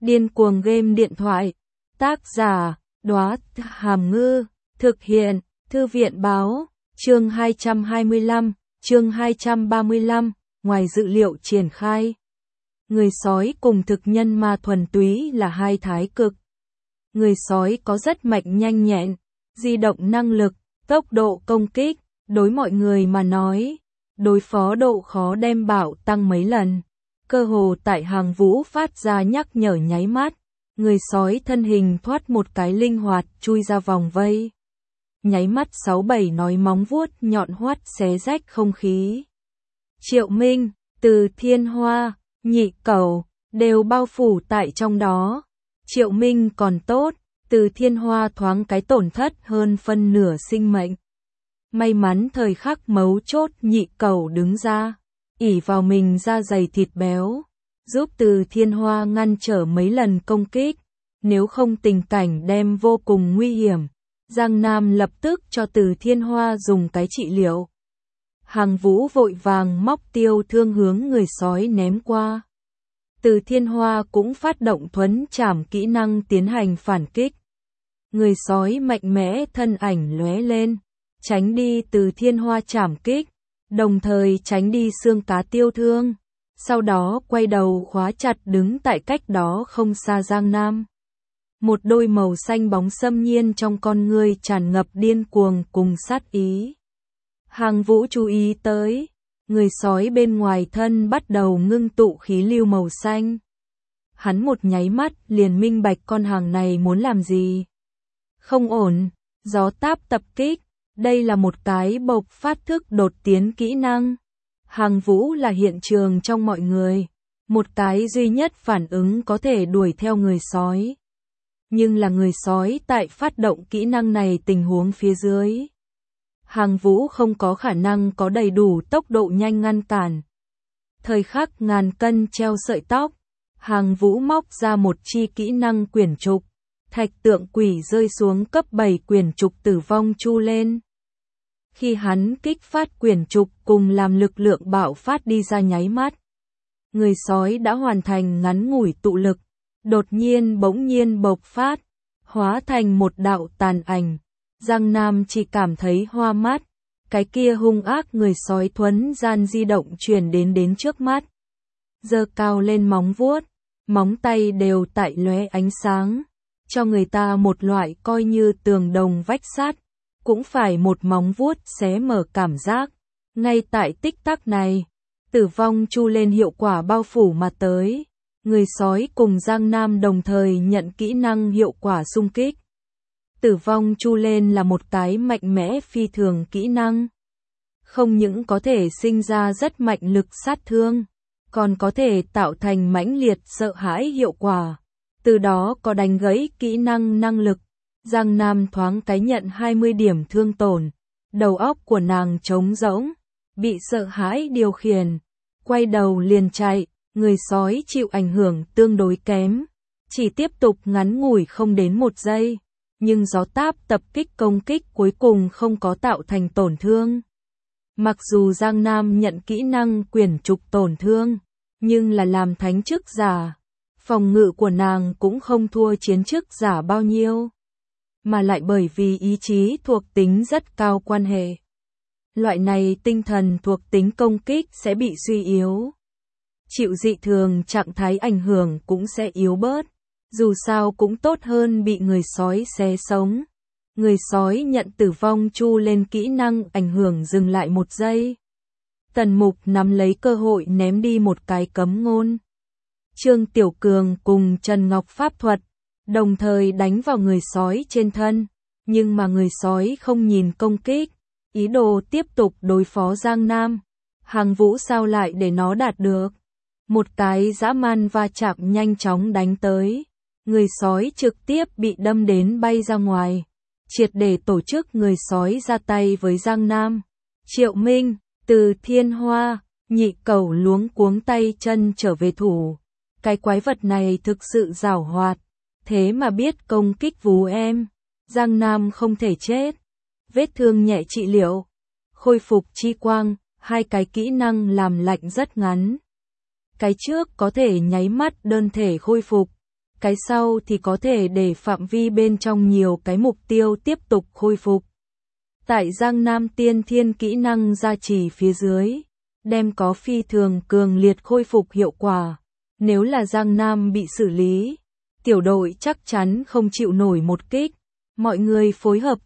Điên cuồng game điện thoại. Tác giả, Đóa Hàm Ngư. Thực hiện, Thư viện báo. Chương 225, chương 235, ngoài dự liệu triển khai. Người sói cùng thực nhân ma thuần túy là hai thái cực. Người sói có rất mạnh nhanh nhẹn, di động năng lực, tốc độ công kích, đối mọi người mà nói, đối phó độ khó đem bảo tăng mấy lần. Cơ hồ tại Hàng Vũ phát ra nhắc nhở nháy mắt, người sói thân hình thoát một cái linh hoạt chui ra vòng vây. Nháy mắt 6-7 nói móng vuốt nhọn hoắt xé rách không khí. Triệu Minh, Từ Thiên Hoa, Nhị Cẩu đều bao phủ tại trong đó. Triệu Minh còn tốt, Từ Thiên Hoa thoáng cái tổn thất hơn phân nửa sinh mệnh. May mắn thời khắc mấu chốt Nhị Cẩu đứng ra, ỷ vào mình da dày thịt béo, giúp Từ Thiên Hoa ngăn trở mấy lần công kích, nếu không tình cảnh đem vô cùng nguy hiểm. Giang Nam lập tức cho Từ Thiên Hoa dùng cái trị liệu. Hàng Vũ vội vàng móc tiêu thương hướng người sói ném qua. Từ Thiên Hoa cũng phát động thuấn trảm kỹ năng tiến hành phản kích. Người sói mạnh mẽ thân ảnh lóe lên, tránh đi Từ Thiên Hoa trảm kích, đồng thời tránh đi xương cá tiêu thương. Sau đó quay đầu khóa chặt đứng tại cách đó không xa Giang Nam. Một đôi màu xanh bóng xâm nhiên trong con ngươi tràn ngập điên cuồng cùng sát ý. Hàng Vũ chú ý tới, người sói bên ngoài thân bắt đầu ngưng tụ khí lưu màu xanh. Hắn một nháy mắt liền minh bạch con hàng này muốn làm gì. Không ổn, gió táp tập kích, đây là một cái bộc phát thức đột tiến kỹ năng. Hàng Vũ là hiện trường trong mọi người, một cái duy nhất phản ứng có thể đuổi theo người sói. Nhưng là người sói tại phát động kỹ năng này tình huống phía dưới. Hàng Vũ không có khả năng có đầy đủ tốc độ nhanh ngăn cản. Thời khắc ngàn cân treo sợi tóc, Hàng Vũ móc ra một chi kỹ năng quyển trục. Thạch tượng quỷ rơi xuống cấp 7 quyển trục tử vong chu lên. Khi hắn kích phát quyển trục cùng làm lực lượng bạo phát đi ra nháy mắt, người sói đã hoàn thành ngắn ngủi tụ lực, đột nhiên bỗng nhiên bộc phát, hóa thành một đạo tàn ảnh. Giang Nam chỉ cảm thấy hoa mắt, cái kia hung ác người sói thuấn gian di động chuyển đến trước mắt. Giơ cao lên móng vuốt, móng tay đều tại lóe ánh sáng, cho người ta một loại coi như tường đồng vách sắt, cũng phải một móng vuốt xé mở cảm giác. Ngay tại tích tắc này, tử vong chu lên hiệu quả bao phủ mà tới. Người sói cùng Giang Nam đồng thời nhận kỹ năng hiệu quả xung kích. Tử vong chu lên là một cái mạnh mẽ phi thường kỹ năng. Không những có thể sinh ra rất mạnh lực sát thương, còn có thể tạo thành mãnh liệt sợ hãi hiệu quả. Từ đó có đánh gãy kỹ năng năng lực. Giang Nam thoáng cái nhận 20 điểm thương tổn. Đầu óc của nàng trống rỗng, bị sợ hãi điều khiển. Quay đầu liền chạy. Người sói chịu ảnh hưởng tương đối kém, chỉ tiếp tục ngắn ngủi không đến 1 giây, nhưng gió táp tập kích công kích cuối cùng không có tạo thành tổn thương. Mặc dù Giang Nam nhận kỹ năng quyển trục tổn thương, nhưng là làm thánh chức giả, phòng ngự của nàng cũng không thua chiến chức giả bao nhiêu, mà lại bởi vì ý chí thuộc tính rất cao quan hệ. Loại này tinh thần thuộc tính công kích sẽ bị suy yếu. Chịu dị thường trạng thái ảnh hưởng cũng sẽ yếu bớt, dù sao cũng tốt hơn bị người sói xé sống. Người sói nhận tử vong chu lên kỹ năng ảnh hưởng dừng lại 1 giây. Tần Mục nắm lấy cơ hội ném đi một cái cấm ngôn. Trương Tiểu Cường cùng Trần Ngọc pháp thuật, đồng thời đánh vào người sói trên thân, nhưng mà người sói không nhìn công kích, ý đồ tiếp tục đối phó Giang Nam. Hàng Vũ sao lại để nó đạt được? Một cái dã man va chạm nhanh chóng đánh tới, người sói trực tiếp bị đâm đến bay ra ngoài, triệt để tổ chức người sói ra tay với Giang Nam. Triệu Minh, Từ Thiên Hoa, Nhị Cẩu luống cuống tay chân trở về thủ. Cái quái vật này thực sự giảo hoạt, thế mà biết công kích vú em. Giang Nam không thể chết. Vết thương nhẹ trị liệu, khôi phục chi quang, hai cái kỹ năng làm lạnh rất ngắn. Cái trước có thể nháy mắt đơn thể khôi phục, cái sau thì có thể để phạm vi bên trong nhiều cái mục tiêu tiếp tục khôi phục. Tại Giang Nam tiên thiên kỹ năng gia trì phía dưới, đem có phi thường cường liệt khôi phục hiệu quả. Nếu là Giang Nam bị xử lý, tiểu đội chắc chắn không chịu nổi một kích. Mọi người phối hợp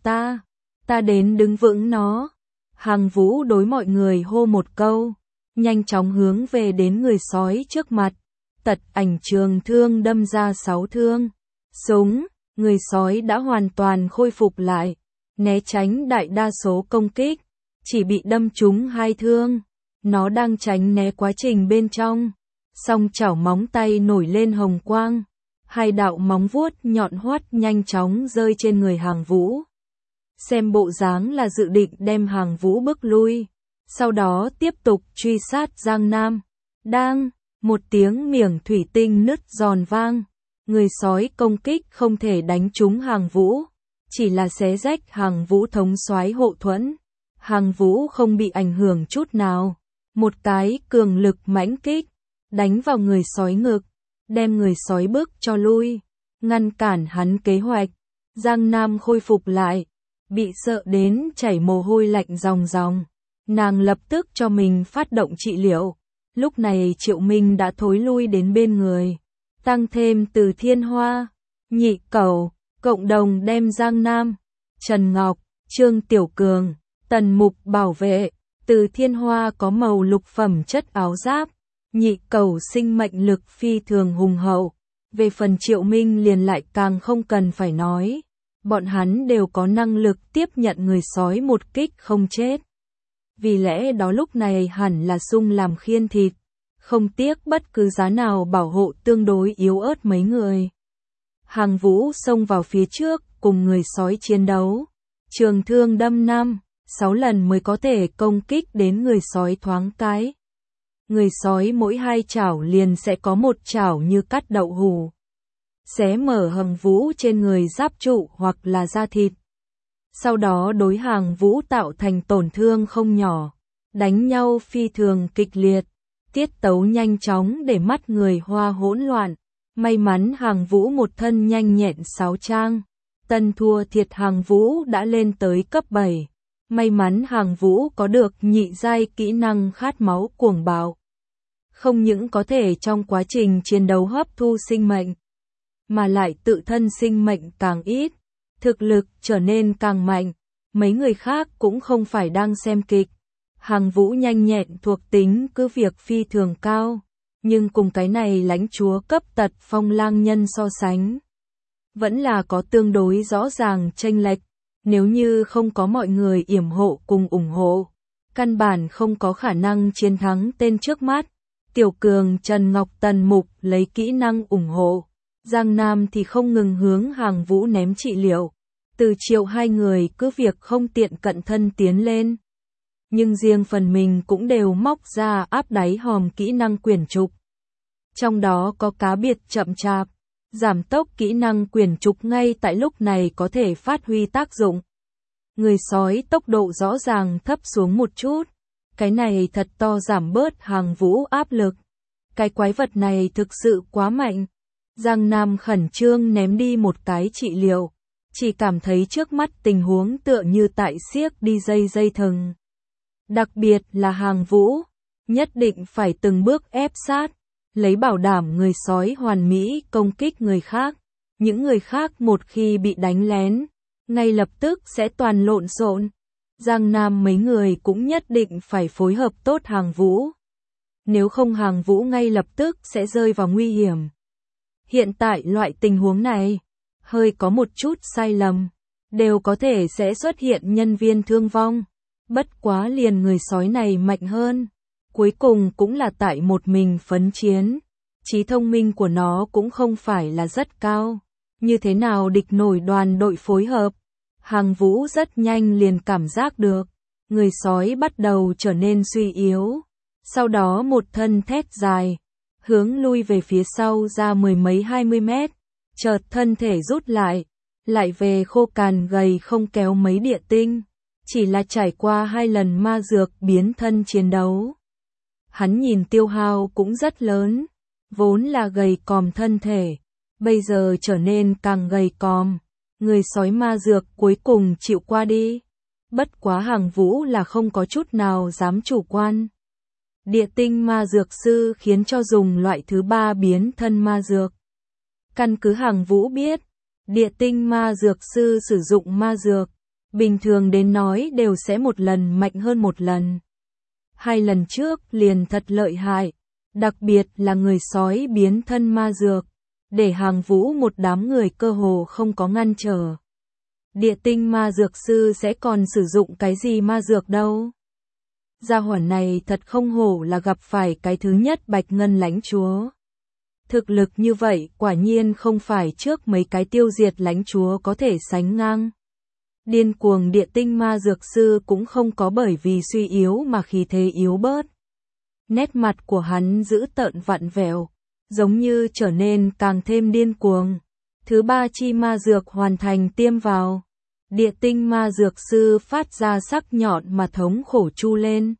ta đến đứng vững nó. Hàng Vũ đối mọi người hô một câu, nhanh chóng hướng về đến người sói trước mặt. Tật ảnh trường thương đâm ra 6 thương. Súng, người sói đã hoàn toàn khôi phục lại, né tránh đại đa số công kích, chỉ bị đâm trúng 2 thương. Nó đang tránh né quá trình bên trong, song chảo móng tay nổi lên hồng quang, 2 đạo móng vuốt nhọn hoắt nhanh chóng rơi trên người Hàng Vũ. Xem bộ dáng là dự định đem Hàng Vũ bức lui, sau đó tiếp tục truy sát Giang Nam. Đang, một tiếng miệng thủy tinh nứt giòn vang, người sói công kích không thể đánh trúng Hàng Vũ, chỉ là xé rách Hàng Vũ thống soái hộ thuẫn. Hàng Vũ không bị ảnh hưởng chút nào, một cái cường lực mãnh kích, đánh vào người sói ngực, đem người sói bức cho lui, ngăn cản hắn kế hoạch. Giang Nam khôi phục lại, bị sợ đến chảy mồ hôi lạnh ròng ròng, nàng lập tức cho mình phát động trị liệu. Lúc này Triệu Minh đã thối lui đến bên người, tăng thêm Từ Thiên Hoa, Nhị Cẩu, cộng đồng đem Giang Nam, Trần Ngọc, Trương Tiểu Cường, Tần Mục bảo vệ. Từ Thiên Hoa có màu lục phẩm chất áo giáp, Nhị Cẩu sinh mệnh lực phi thường hùng hậu. Về phần Triệu Minh liền lại càng không cần phải nói, bọn hắn đều có năng lực tiếp nhận người sói một kích không chết. Vì lẽ đó lúc này hẳn là sung làm khiên thịt, không tiếc bất cứ giá nào bảo hộ tương đối yếu ớt mấy người. Hàng Vũ xông vào phía trước cùng người sói chiến đấu, trường thương đâm 5-6 lần mới có thể công kích đến người sói thoáng cái. Người sói mỗi 2 chảo liền sẽ có một chảo như cắt đậu hủ, xé mở Hàng Vũ trên người giáp trụ hoặc là da thịt. Sau đó đối Hàng Vũ tạo thành tổn thương không nhỏ, đánh nhau phi thường kịch liệt, tiết tấu nhanh chóng để mắt người Hoa hỗn loạn. May mắn Hàng Vũ một thân nhanh nhẹn sáo trang, tân thua thiệt Hàng Vũ đã lên tới cấp 7. May mắn Hàng Vũ có được nhị giai kỹ năng khát máu cuồng bạo, không những có thể trong quá trình chiến đấu hấp thu sinh mệnh, mà lại tự thân sinh mệnh càng ít, thực lực trở nên càng mạnh. Mấy người khác cũng không phải đang xem kịch. Hàng Vũ nhanh nhẹn thuộc tính cứ việc phi thường cao, nhưng cùng cái này lãnh chúa cấp tật phong lang nhân so sánh, vẫn là có tương đối rõ ràng chênh lệch. Nếu như không có mọi người yểm hộ cùng ủng hộ, căn bản không có khả năng chiến thắng tên trước mắt. Tiểu Cường, Trần Ngọc, Tần Mục lấy kỹ năng ủng hộ, Giang Nam thì không ngừng hướng Hàng Vũ ném trị liệu. Từ Triệu hai người cứ việc không tiện cận thân tiến lên, nhưng riêng phần mình cũng đều móc ra áp đáy hòm kỹ năng quyển trục. Trong đó có cá biệt chậm chạp, giảm tốc kỹ năng quyển trục ngay tại lúc này có thể phát huy tác dụng. Người sói tốc độ rõ ràng thấp xuống một chút, cái này thật to giảm bớt Hàng Vũ áp lực. Cái quái vật này thực sự quá mạnh. Giang Nam khẩn trương ném đi một cái trị liệu, chỉ cảm thấy trước mắt tình huống tựa như tại xiếc đi dây thừng. Đặc biệt là Hàng Vũ, nhất định phải từng bước ép sát, lấy bảo đảm người sói hoàn mỹ công kích người khác. Những người khác một khi bị đánh lén, ngay lập tức sẽ toàn lộn xộn. Giang Nam mấy người cũng nhất định phải phối hợp tốt Hàng Vũ. Nếu không Hàng Vũ ngay lập tức sẽ rơi vào nguy hiểm. Hiện tại loại tình huống này, hơi có một chút sai lầm, đều có thể sẽ xuất hiện nhân viên thương vong. Bất quá liền người sói này mạnh hơn, cuối cùng cũng là tại một mình phấn chiến. Trí thông minh của nó cũng không phải là rất cao. Như thế nào địch nổi đoàn đội phối hợp? Hàng Vũ rất nhanh liền cảm giác được, người sói bắt đầu trở nên suy yếu. Sau đó một thân thét dài, hướng lui về phía sau ra 10 mấy 20 mét, chợt thân thể rút lại về khô cằn gầy không kéo mấy địa tinh, chỉ là trải qua 2 lần ma dược biến thân chiến đấu. Hắn nhìn tiêu hao cũng rất lớn, vốn là gầy còm thân thể, bây giờ trở nên càng gầy còm. Người sói ma dược cuối cùng chịu qua đi. Bất quá Hàng Vũ là không có chút nào dám chủ quan. Địa tinh ma dược sư khiến cho dùng loại thứ 3 biến thân ma dược. Căn cứ Hàng Vũ biết, địa tinh ma dược sư sử dụng ma dược, bình thường đến nói đều sẽ một lần mạnh hơn một lần. 2 lần trước liền thật lợi hại, đặc biệt là người sói biến thân ma dược, để Hàng Vũ một đám người cơ hồ không có ngăn trở. Địa tinh ma dược sư sẽ còn sử dụng cái gì ma dược đâu? Gia hỏa này thật không hổ là gặp phải cái thứ nhất Bạch Ngân lãnh chúa. Thực lực như vậy quả nhiên không phải trước mấy cái tiêu diệt lãnh chúa có thể sánh ngang. Điên cuồng địa tinh ma dược sư cũng không có bởi vì suy yếu mà khí thế yếu bớt. Nét mặt của hắn giữ tợn vặn vẹo, giống như trở nên càng thêm điên cuồng. Thứ 3 chi ma dược hoàn thành tiêm vào. Địa tinh ma dược sư phát ra sắc nhọn mà thống khổ chu lên.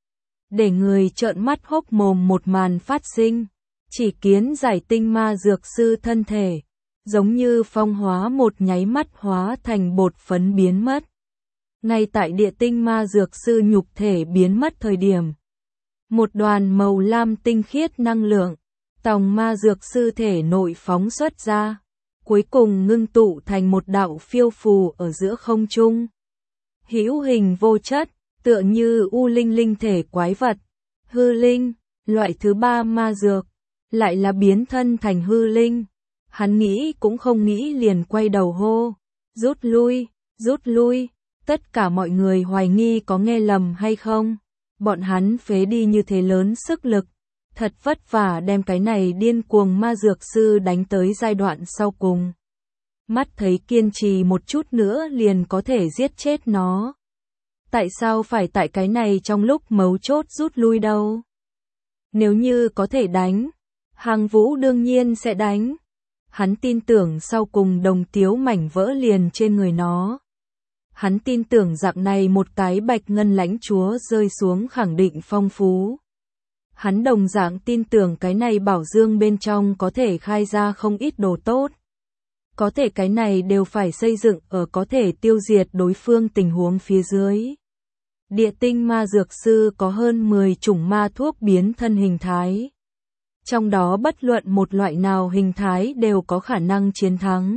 Để người trợn mắt hốc mồm một màn phát sinh. Chỉ kiến giải tinh ma dược sư thân thể, giống như phong hóa một nháy mắt hóa thành bột phấn biến mất. Ngay tại địa tinh ma dược sư nhục thể biến mất thời điểm. Một đoàn màu lam tinh khiết năng lượng, tòng ma dược sư thể nội phóng xuất ra. Cuối cùng ngưng tụ thành một đạo phiêu phù ở giữa không trung. Hữu hình vô chất, tựa như u linh linh thể quái vật. Hư linh, loại thứ 3 ma dược, lại là biến thân thành hư linh. Hắn nghĩ cũng không nghĩ liền quay đầu hô. Rút lui, rút lui. Tất cả mọi người hoài nghi có nghe lầm hay không. Bọn hắn phế đi như thế lớn sức lực. Thật vất vả đem cái này điên cuồng ma dược sư đánh tới giai đoạn sau cùng. Mắt thấy kiên trì một chút nữa liền có thể giết chết nó. Tại sao phải tại cái này trong lúc mấu chốt rút lui đâu? Nếu như có thể đánh, Hàng Vũ đương nhiên sẽ đánh. Hắn tin tưởng sau cùng đồng tiếu mảnh vỡ liền trên người nó. Hắn tin tưởng dạng này một cái Bạch Ngân lãnh chúa rơi xuống khẳng định phong phú. Hắn đồng dạng tin tưởng cái này bảo dương bên trong có thể khai ra không ít đồ tốt. Có thể cái này đều phải xây dựng ở có thể tiêu diệt đối phương tình huống phía dưới. Địa tinh ma dược sư có hơn 10 chủng ma thuốc biến thân hình thái. Trong đó bất luận một loại nào hình thái đều có khả năng chiến thắng.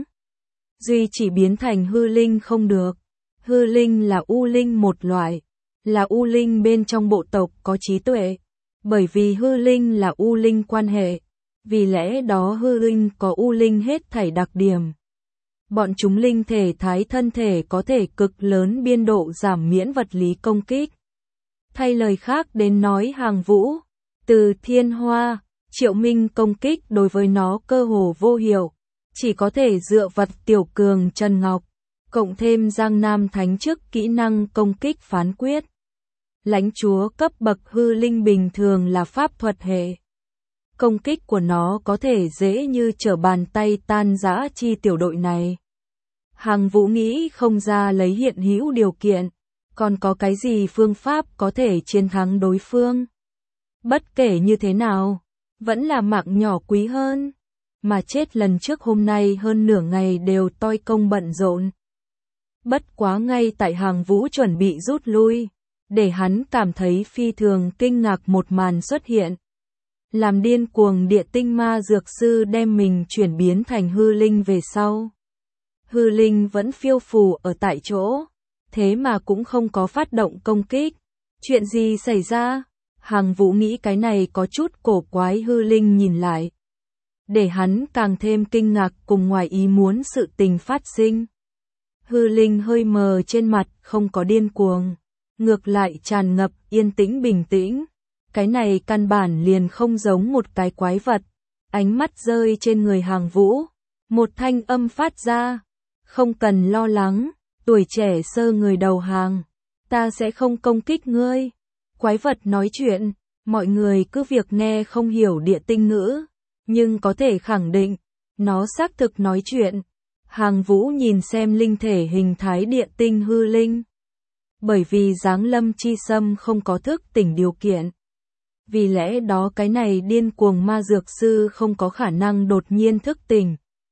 Duy chỉ biến thành hư linh không được. Hư linh là u linh một loại, là u linh bên trong bộ tộc có trí tuệ. Bởi vì hư linh là u linh quan hệ, vì lẽ đó hư linh có u linh hết thảy đặc điểm. Bọn chúng linh thể thái thân thể có thể cực lớn biên độ giảm miễn vật lý công kích. Thay lời khác đến nói Hàng Vũ, từ Thiên Hoa, Triệu Minh công kích đối với nó cơ hồ vô hiệu, chỉ có thể dựa vật tiểu cường Trần Ngọc, cộng thêm Giang Nam Thánh chức kỹ năng công kích phán quyết. Lãnh chúa cấp bậc hư linh bình thường là pháp thuật hệ. Công kích của nó có thể dễ như trở bàn tay tan rã chi tiểu đội này. Hàng Vũ nghĩ không ra lấy hiện hữu điều kiện, còn có cái gì phương pháp có thể chiến thắng đối phương. Bất kể như thế nào, vẫn là mạng nhỏ quý hơn, mà chết lần trước hôm nay hơn nửa ngày đều toi công bận rộn. Bất quá ngay tại Hàng Vũ chuẩn bị rút lui, để hắn cảm thấy phi thường kinh ngạc một màn xuất hiện. Làm điên cuồng địa tinh ma dược sư đem mình chuyển biến thành hư linh về sau. Hư linh vẫn phiêu phù ở tại chỗ, thế mà cũng không có phát động công kích. Chuyện gì xảy ra? Hàng Vũ nghĩ cái này có chút cổ quái. Hư linh nhìn lại, để hắn càng thêm kinh ngạc cùng ngoài ý muốn sự tình phát sinh. Hư linh hơi mờ trên mặt không có điên cuồng, ngược lại tràn ngập yên tĩnh bình tĩnh. Cái này căn bản liền không giống một cái quái vật. Ánh mắt rơi trên người Hàng Vũ, một thanh âm phát ra, không cần lo lắng, tuổi trẻ sơ người đầu hàng, ta sẽ không công kích ngươi. Quái vật nói chuyện, mọi người cứ việc nghe không hiểu địa tinh ngữ, nhưng có thể khẳng định, nó xác thực nói chuyện. Hàng Vũ nhìn xem linh thể hình thái địa tinh hư linh. Bởi vì giáng lâm chi sâm không có thức tỉnh điều kiện. Vì lẽ đó cái này điên cuồng ma dược sư không có khả năng đột nhiên thức tỉnh,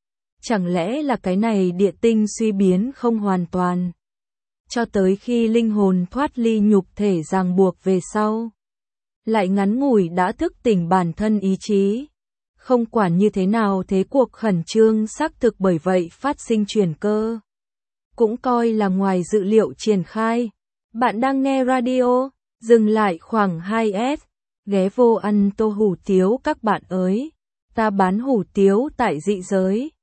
Chẳng lẽ là cái này địa tinh suy biến không hoàn toàn? Cho tới khi linh hồn thoát ly nhục thể ràng buộc về sau, lại ngắn ngủi đã thức tỉnh bản thân ý chí. Không quản như thế nào thế cuộc khẩn trương xác thực bởi vậy phát sinh chuyển cơ. Cũng coi là ngoài dự liệu triển khai. Bạn đang nghe radio, dừng lại khoảng 2S, ghé vô ăn tô hủ tiếu các bạn ơi. Ta bán hủ tiếu tại dị giới.